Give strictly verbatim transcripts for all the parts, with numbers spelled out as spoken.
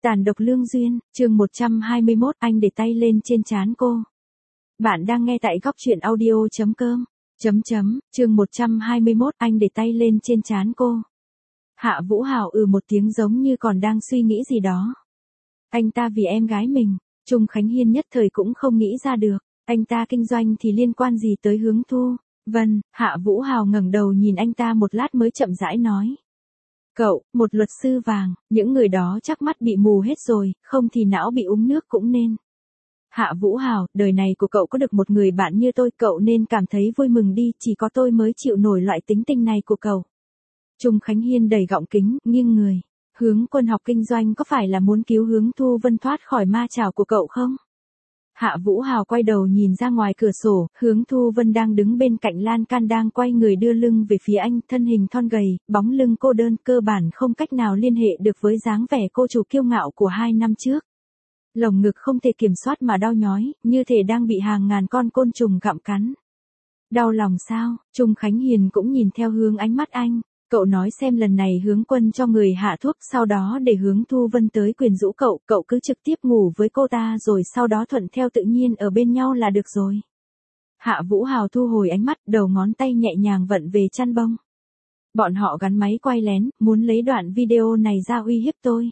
Tàn độc lương duyên, chương một trăm hai mươi mốt, anh để tay lên trên trán cô. Bạn đang nghe tại góc truyện audio.com. Chấm chấm, chương một trăm hai mươi mốt, anh để tay lên trên trán cô. Hạ Vũ Hào ừ một tiếng giống như còn đang suy nghĩ gì đó. Anh ta vì em gái mình, Trung Khánh Hiên nhất thời cũng không nghĩ ra được, anh ta kinh doanh thì liên quan gì tới Hướng Thu. Vâng, Hạ Vũ Hào ngẩng đầu nhìn anh ta một lát mới chậm rãi nói. Cậu, một luật sư vàng, những người đó chắc mắt bị mù hết rồi, không thì não bị uống nước cũng nên. Hạ Vũ Hào, đời này của cậu có được một người bạn như tôi, cậu nên cảm thấy vui mừng đi, chỉ có tôi mới chịu nổi loại tính tình này của cậu. Trung Khánh Hiên đầy gọng kính, nghiêng người. Hướng Quân học kinh doanh có phải là muốn cứu Hướng Thu Vân thoát khỏi ma chảo của cậu không? Hạ Vũ Hào quay đầu nhìn ra ngoài cửa sổ, Hướng Thu Vân đang đứng bên cạnh lan can đang quay người đưa lưng về phía anh, thân hình thon gầy, bóng lưng cô đơn cơ bản không cách nào liên hệ được với dáng vẻ cô chủ kiêu ngạo của hai năm trước. Lồng ngực không thể kiểm soát mà đau nhói, như thể đang bị hàng ngàn con côn trùng gặm cắn. Đau lòng sao? Trung Khánh Hiền cũng nhìn theo hướng ánh mắt anh. Cậu nói xem lần này Hướng Quân cho người hạ thuốc, sau đó để Hướng Thu Vân tới quyến rũ cậu, cậu cứ trực tiếp ngủ với cô ta rồi sau đó thuận theo tự nhiên ở bên nhau là được rồi. Hạ Vũ Hào thu hồi ánh mắt, đầu ngón tay nhẹ nhàng vận về chăn bông. Bọn họ gắn máy quay lén, muốn lấy đoạn video này ra uy hiếp tôi.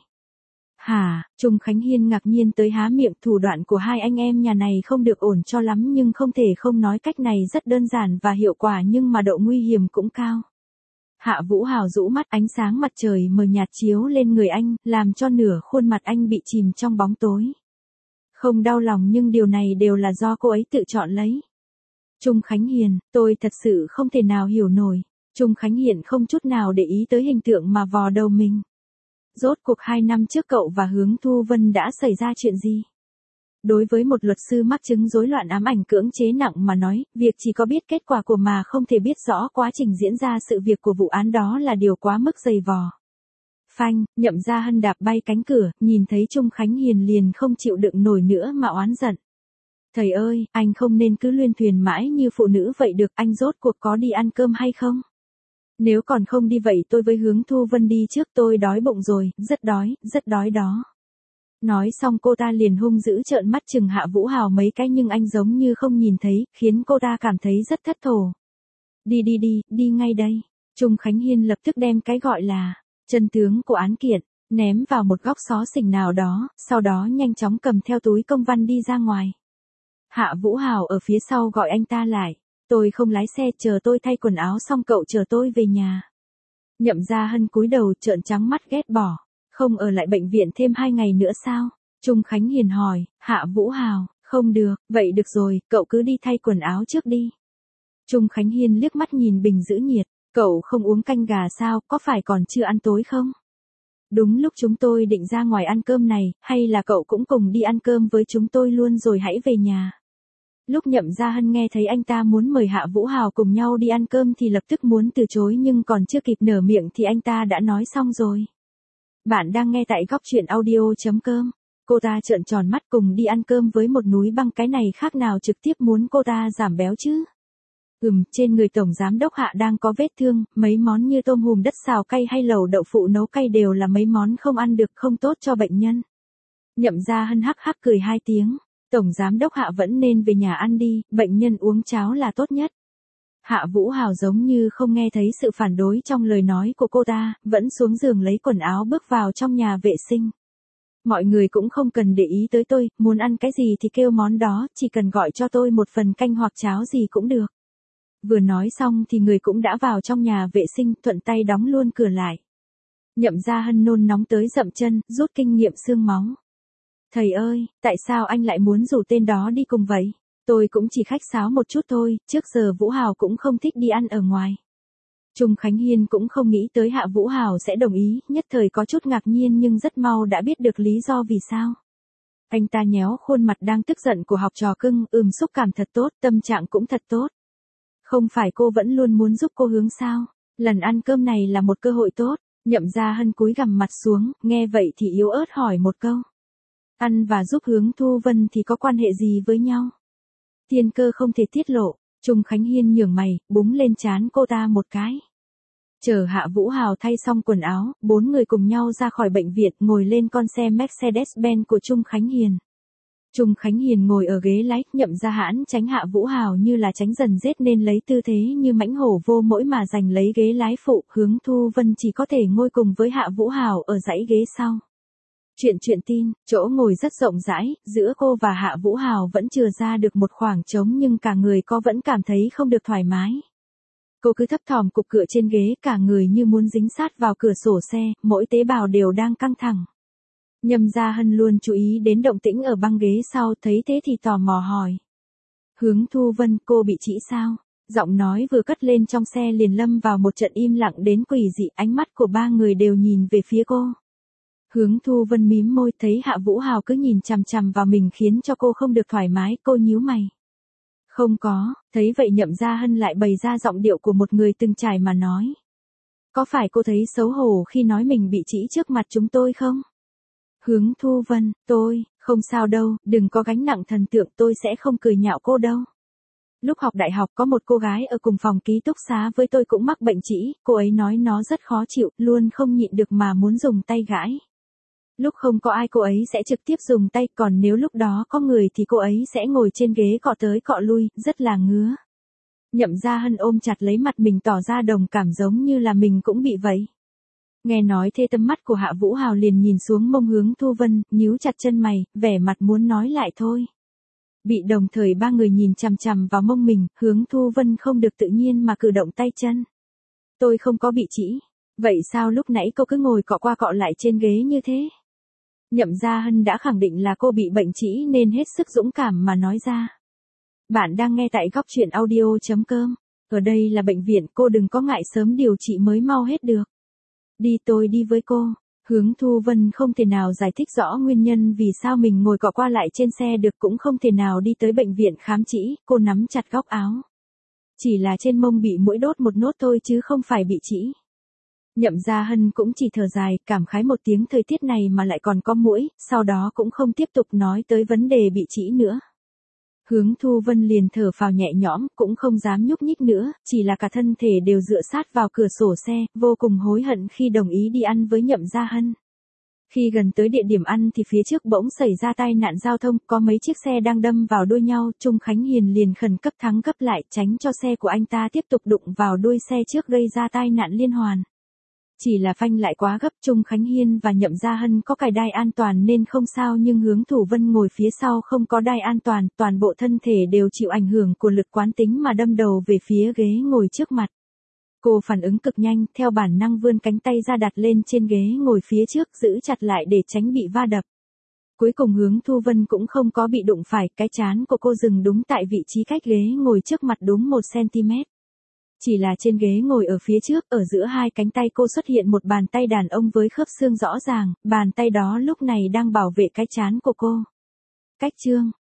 Hả? Trung Khánh Hiên ngạc nhiên tới há miệng, thủ đoạn của hai anh em nhà này không được ổn cho lắm nhưng không thể không nói cách này rất đơn giản và hiệu quả nhưng mà độ nguy hiểm cũng cao. Hạ Vũ Hào rũ mắt, ánh sáng mặt trời mờ nhạt chiếu lên người anh, làm cho nửa khuôn mặt anh bị chìm trong bóng tối. Không đau lòng nhưng điều này đều là do cô ấy tự chọn lấy. Trung Khánh Hiền, tôi thật sự không thể nào hiểu nổi. Trung Khánh Hiền không chút nào để ý tới hình tượng mà vò đầu mình. Rốt cuộc hai năm trước cậu và Hướng Thu Vân đã xảy ra chuyện gì? Đối với một luật sư mắc chứng rối loạn ám ảnh cưỡng chế nặng mà nói, việc chỉ có biết kết quả của mà không thể biết rõ quá trình diễn ra sự việc của vụ án đó là điều quá mức dày vò. Phanh, Nhậm Gia Hân đạp bay cánh cửa, nhìn thấy Trung Khánh Hiền liền không chịu đựng nổi nữa mà oán giận. Thầy ơi, anh không nên cứ luyên thuyền mãi như phụ nữ vậy được, anh rốt cuộc có đi ăn cơm hay không? Nếu còn không đi vậy tôi với Hướng Thu Vân đi trước, tôi đói bụng rồi, rất đói, rất đói đó. Nói xong cô ta liền hung dữ trợn mắt chừng Hạ Vũ Hào mấy cái nhưng anh giống như không nhìn thấy, khiến cô ta cảm thấy rất thất thổ. Đi đi đi, đi ngay đây. Trung Khánh Hiên lập tức đem cái gọi là chân tướng của án kiện, ném vào một góc xó xỉnh nào đó, sau đó nhanh chóng cầm theo túi công văn đi ra ngoài. Hạ Vũ Hào ở phía sau gọi anh ta lại. Tôi không lái xe, chờ tôi thay quần áo xong cậu chờ tôi về nhà. Nhậm Gia Hân cúi đầu trợn trắng mắt ghét bỏ. Không ở lại bệnh viện thêm hai ngày nữa sao? Trung Khánh Hiền hỏi. Hạ Vũ Hào, không được, vậy được rồi, cậu cứ đi thay quần áo trước đi. Trung Khánh Hiên liếc mắt nhìn bình giữ nhiệt. Cậu không uống canh gà sao, có phải còn chưa ăn tối không? Đúng lúc chúng tôi định ra ngoài ăn cơm này, hay là cậu cũng cùng đi ăn cơm với chúng tôi luôn rồi hãy về nhà. Lúc Nhậm Gia Hân nghe thấy anh ta muốn mời Hạ Vũ Hào cùng nhau đi ăn cơm thì lập tức muốn từ chối nhưng còn chưa kịp nở miệng thì anh ta đã nói xong rồi. Bạn đang nghe tại góc truyện audio.com. Cô ta trợn tròn mắt, cùng đi ăn cơm với một núi băng, cái này khác nào trực tiếp muốn cô ta giảm béo chứ. Ừm, trên người Tổng Giám Đốc Hạ đang có vết thương, mấy món như tôm hùm đất xào cay hay lẩu đậu phụ nấu cay đều là mấy món không ăn được, không tốt cho bệnh nhân. Nhậm Gia Hân hắc hắc cười hai tiếng. Tổng Giám Đốc Hạ vẫn nên về nhà ăn đi, bệnh nhân uống cháo là tốt nhất. Hạ Vũ Hào giống như không nghe thấy sự phản đối trong lời nói của cô ta, vẫn xuống giường lấy quần áo bước vào trong nhà vệ sinh. Mọi người cũng không cần để ý tới tôi, muốn ăn cái gì thì kêu món đó, chỉ cần gọi cho tôi một phần canh hoặc cháo gì cũng được. Vừa nói xong thì người cũng đã vào trong nhà vệ sinh, thuận tay đóng luôn cửa lại. Nhậm Gia Hân nôn nóng tới dậm chân, rút kinh nghiệm xương máu. Thầy ơi, tại sao anh lại muốn rủ tên đó đi cùng vậy? Tôi cũng chỉ khách sáo một chút thôi, trước giờ Vũ Hào cũng không thích đi ăn ở ngoài. Trung Khánh Hiên cũng không nghĩ tới Hạ Vũ Hào sẽ đồng ý, nhất thời có chút ngạc nhiên nhưng rất mau đã biết được lý do vì sao. Anh ta nhéo khuôn mặt đang tức giận của học trò cưng, ừm xúc cảm thật tốt, tâm trạng cũng thật tốt. Không phải cô vẫn luôn muốn giúp cô Hướng sao? Lần ăn cơm này là một cơ hội tốt. Nhậm Gia Hân cúi gằm mặt xuống, nghe vậy thì yếu ớt hỏi một câu. Ăn và giúp Hướng Thu Vân thì có quan hệ gì với nhau? Tiên cơ không thể tiết lộ. Trung Khánh Hiên nhướng mày, búng lên trán cô ta một cái. Chờ Hạ Vũ Hào thay xong quần áo, bốn người cùng nhau ra khỏi bệnh viện, ngồi lên con xe Mercedes-Benz của Trung Khánh Hiền. Trung Khánh Hiền ngồi ở ghế lái, Nhậm Gia Hãn tránh Hạ Vũ Hào như là tránh dần rết nên lấy tư thế như mãnh hổ vô mỗi mà giành lấy ghế lái phụ, Hướng Thu Vân chỉ có thể ngồi cùng với Hạ Vũ Hào ở dãy ghế sau. Chuyện chuyện tin, chỗ ngồi rất rộng rãi, giữa cô và Hạ Vũ Hào vẫn chừa ra được một khoảng trống nhưng cả người cô vẫn cảm thấy không được thoải mái. Cô cứ thấp thỏm cục cựa trên ghế, cả người như muốn dính sát vào cửa sổ xe, mỗi tế bào đều đang căng thẳng. Nhậm Gia Hân luôn chú ý đến động tĩnh ở băng ghế sau, thấy thế thì tò mò hỏi. Hướng Thu Vân, cô bị trĩ sao? Giọng nói vừa cất lên trong xe liền lâm vào một trận im lặng đến quỷ dị, ánh mắt của ba người đều nhìn về phía cô. Hướng Thu Vân mím môi, thấy Hạ Vũ Hào cứ nhìn chằm chằm vào mình khiến cho cô không được thoải mái, cô nhíu mày. Không có, thấy vậy Nhậm Gia Hân lại bày ra giọng điệu của một người từng trải mà nói. Có phải cô thấy xấu hổ khi nói mình bị trĩ trước mặt chúng tôi không? Hướng Thu Vân, tôi, không sao đâu, đừng có gánh nặng thần tượng, tôi sẽ không cười nhạo cô đâu. Lúc học đại học có một cô gái ở cùng phòng ký túc xá với tôi cũng mắc bệnh trĩ, cô ấy nói nó rất khó chịu, luôn không nhịn được mà muốn dùng tay gãi. Lúc không có ai cô ấy sẽ trực tiếp dùng tay, còn nếu lúc đó có người thì cô ấy sẽ ngồi trên ghế cọ tới cọ lui, rất là ngứa. Nhậm Gia Hân ôm chặt lấy mặt mình tỏ ra đồng cảm giống như là mình cũng bị vậy. Nghe nói thế tầm mắt của Hạ Vũ Hào liền nhìn xuống mông Hướng Thu Vân, nhíu chặt chân mày, vẻ mặt muốn nói lại thôi. Bị đồng thời ba người nhìn chằm chằm vào mông mình, Hướng Thu Vân không được tự nhiên mà cử động tay chân. Tôi không có bị trĩ. Vậy sao lúc nãy cô cứ ngồi cọ qua cọ lại trên ghế như thế? Nhậm Gia Hân đã khẳng định là cô bị bệnh trĩ nên hết sức dũng cảm mà nói ra. Bạn đang nghe tại góc truyện audio chấm com. Ở đây là bệnh viện, cô đừng có ngại, sớm điều trị mới mau hết được. Đi, tôi đi với cô. Hướng Thu Vân không thể nào giải thích rõ nguyên nhân vì sao mình ngồi cọ qua lại trên xe được, cũng không thể nào đi tới bệnh viện khám trĩ, cô nắm chặt góc áo. Chỉ là trên mông bị muỗi đốt một nốt thôi chứ không phải bị trĩ. Nhậm Gia Hân cũng chỉ thở dài, cảm khái một tiếng, thời tiết này mà lại còn có muỗi, sau đó cũng không tiếp tục nói tới vấn đề bị trĩ nữa. Hướng Thu Vân liền thở phào nhẹ nhõm, cũng không dám nhúc nhích nữa, chỉ là cả thân thể đều dựa sát vào cửa sổ xe, vô cùng hối hận khi đồng ý đi ăn với Nhậm Gia Hân. Khi gần tới địa điểm ăn thì phía trước bỗng xảy ra tai nạn giao thông, có mấy chiếc xe đang đâm vào đuôi nhau, Trung Khánh Hiền liền khẩn cấp thắng cấp lại, tránh cho xe của anh ta tiếp tục đụng vào đuôi xe trước gây ra tai nạn liên hoàn. Chỉ là phanh lại quá gấp, Trung Khánh Hiên và Nhậm Gia Hân có cài đai an toàn nên không sao, nhưng Hướng Thu Vân ngồi phía sau không có đai an toàn, toàn bộ thân thể đều chịu ảnh hưởng của lực quán tính mà đâm đầu về phía ghế ngồi trước mặt. Cô phản ứng cực nhanh, theo bản năng vươn cánh tay ra đặt lên trên ghế ngồi phía trước, giữ chặt lại để tránh bị va đập. Cuối cùng Hướng Thu Vân cũng không có bị đụng phải, cái trán của cô dừng đúng tại vị trí cách ghế ngồi trước mặt đúng một xăng-ti-mét. Chỉ là trên ghế ngồi ở phía trước, ở giữa hai cánh tay cô xuất hiện một bàn tay đàn ông với khớp xương rõ ràng, bàn tay đó lúc này đang bảo vệ cái trán của cô. Cách chương,